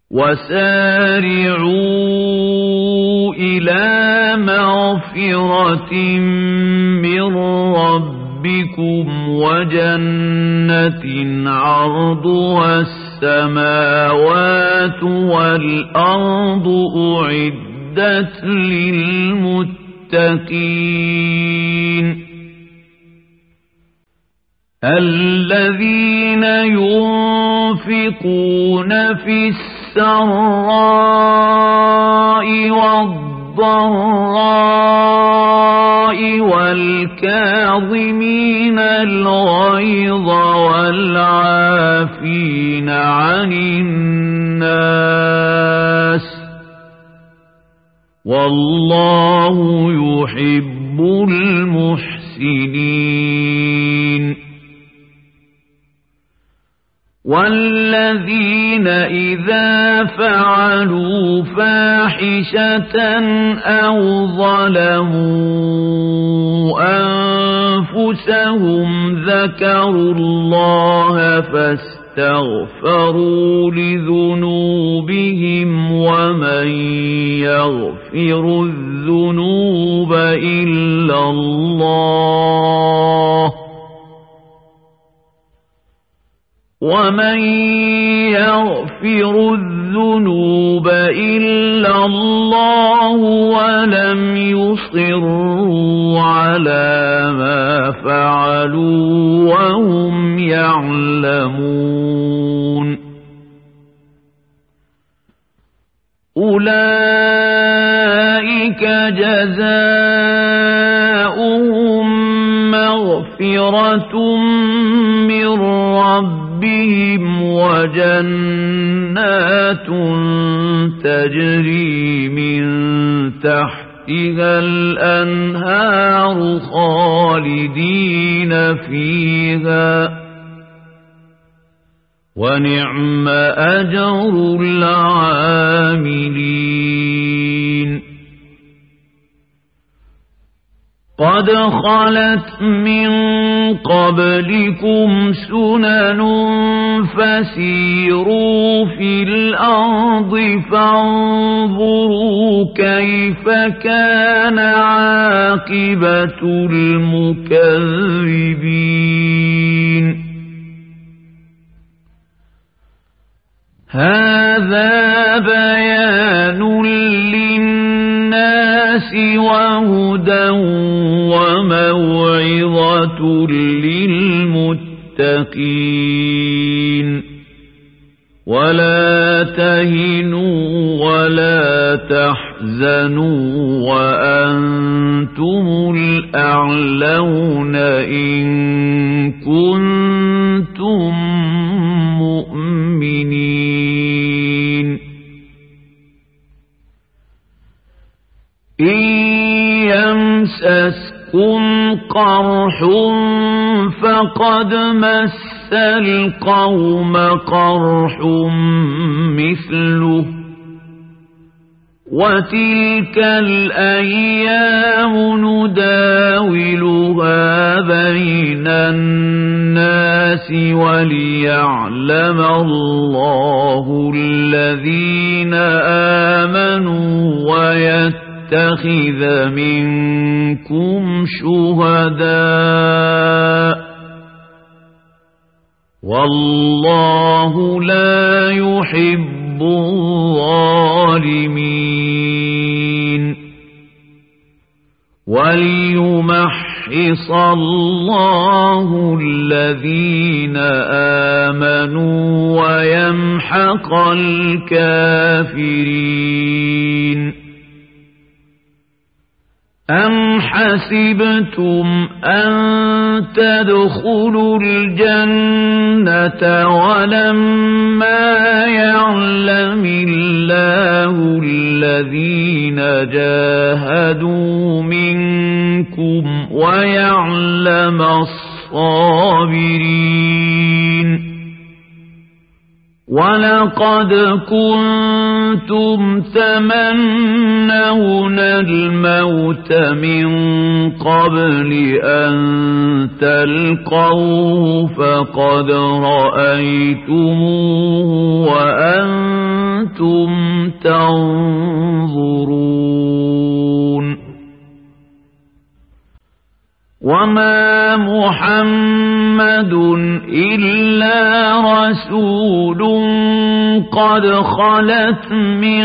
وسارعوا إلى مغفرة من ربكم وجنة عرضها السماوات والأرض أعدت للمتقين الذين ينفقون في السراء والضراء والكاظمين الغيظ والعافين عن الناس والله يحب المحسنين والذين إذا فعلوا فاحشة أو ظلموا أنفسهم ذكروا الله فاستغفروا لذنوبهم ومن يغفر الذنوب إلا الله ولم يصروا على ما فعلوا وهم يعلمون أولئك جزاؤهم مغفرة من ربهم وجنات تجري من تحتها الأنهار خالدين فيها ونعم أجر العاملين قد خلت من قبلكم سنن فسيروا في الأرض فانظروا كيف كان عاقبة المكذبين هذا بيان للناس وهدى وموعظة للمتقين ولا تهنوا ولا تحزنوا وأنتم الأعلون إن كنتم مؤمنين إن يمسسكم قرح فقد مس القوم قرح مثله وتلك الأيام نداولها بين الناس وليعلم الله الذين آمنوا ويتخذ منكم شهداء والله لا يحب الظالمين وليمحص الله الذين آمنوا ويمحق الكافرين أم حسبتم أن تدخلوا الجنة ولما يعلم الله الذين جاهدوا منكم ويعلم الصابرين ولقد كنتم تمنون الموت من قبل أن تلقوه فقد رأيتموه وأنتم أنتم تنظرون وما محمد إلا رسول قد خلت من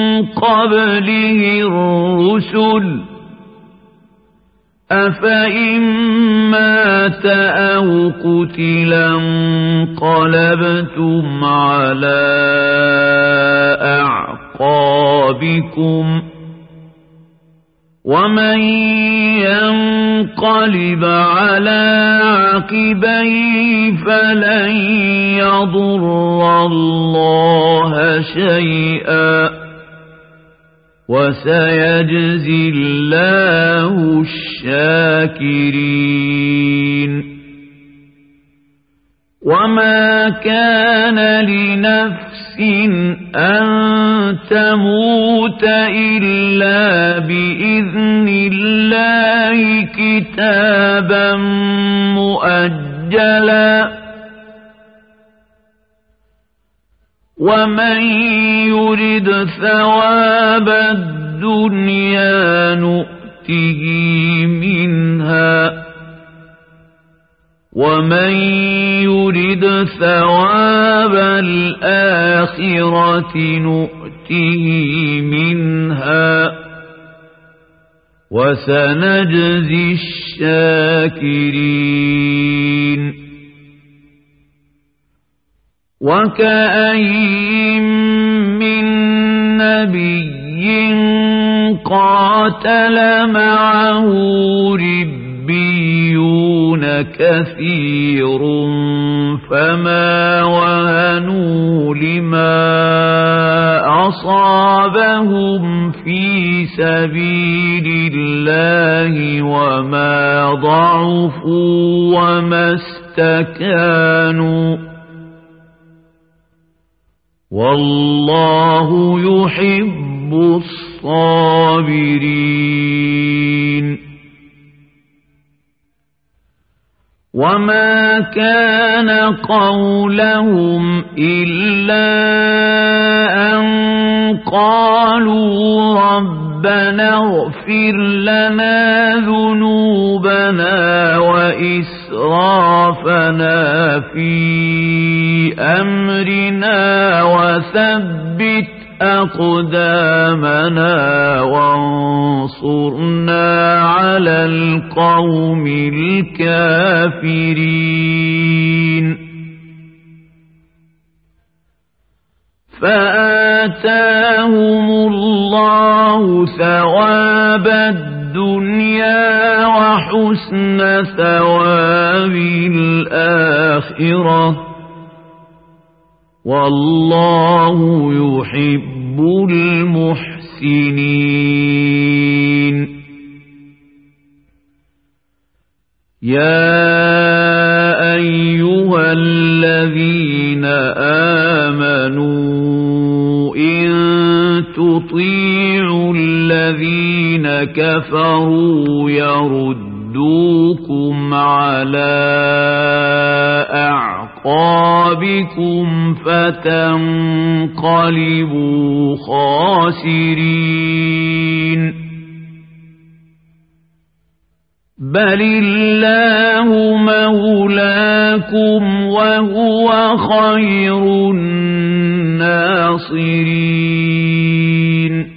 قبله الرسل أفإن مات أو قتلا انقلبتم على أعقابكم ومن ينقلب على عقبيه فلن يضر الله شيئا وسيجزي الله الشاكرين وما كان لنفس أن تموت إلا بإذن الله كتابا مؤجلا ومن يرد ثواب الدنيا نؤته منها ومن يرد ثواب الآخرة نؤته منها وسنجزي الشاكرين وكأين من نبي قاتل معه ربيون كثير فما وهنوا لما أصابهم في سبيل الله وما ضعفوا وما استكانوا والله يحب الصابرين وما كان قولهم إلا أن قالوا ربنا اغفر لنا ذنوبنا وإسرافنا في أمرنا وثبت أقدامنا وانصرنا على القوم الكافرين فآتاهم الله ثواب الدنيا وحسن ثواب الآخرة والله يحب المحسنين يا أيها الذين آمنوا إن تطيعوا الذين كفروا يردوكم على أعقابكم فتنقلبوا خاسرين بل الله مولاكم وهو خير الناصرين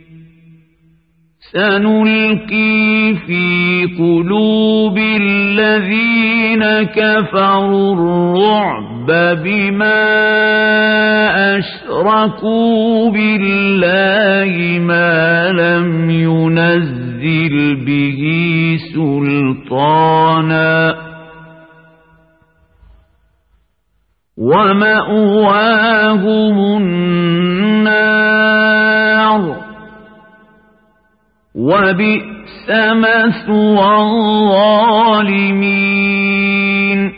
سنلقي في قلوب الذين كفروا الرعب بما أشركوا بالله ما لم ينزل به سلطانا ومأواهم النار وبئس مثوى الظالمين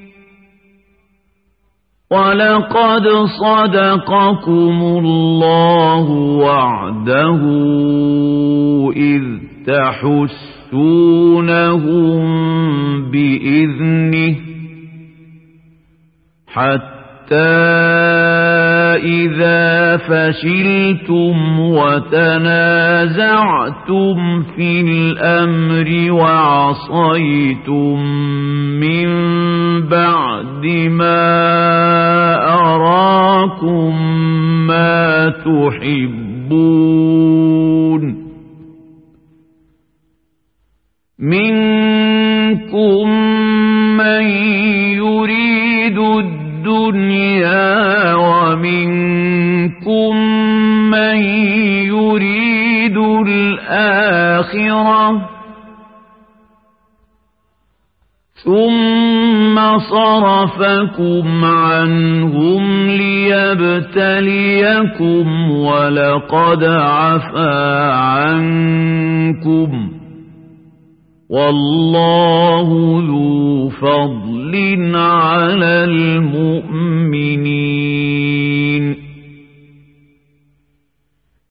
ولقد صدقكم الله وعده إذ تحسونهم بإذنه حتى إذا فشلتم وتنازعتم في الأمر وعصيتم من بعد ما أراكم ما تحبون منكم من يريد الدنيا ومنكم من يريد الآخرة ثم صرفكم عنهم ليبتليكم ولقد عفا عنكم والله ذو فضل على المؤمنين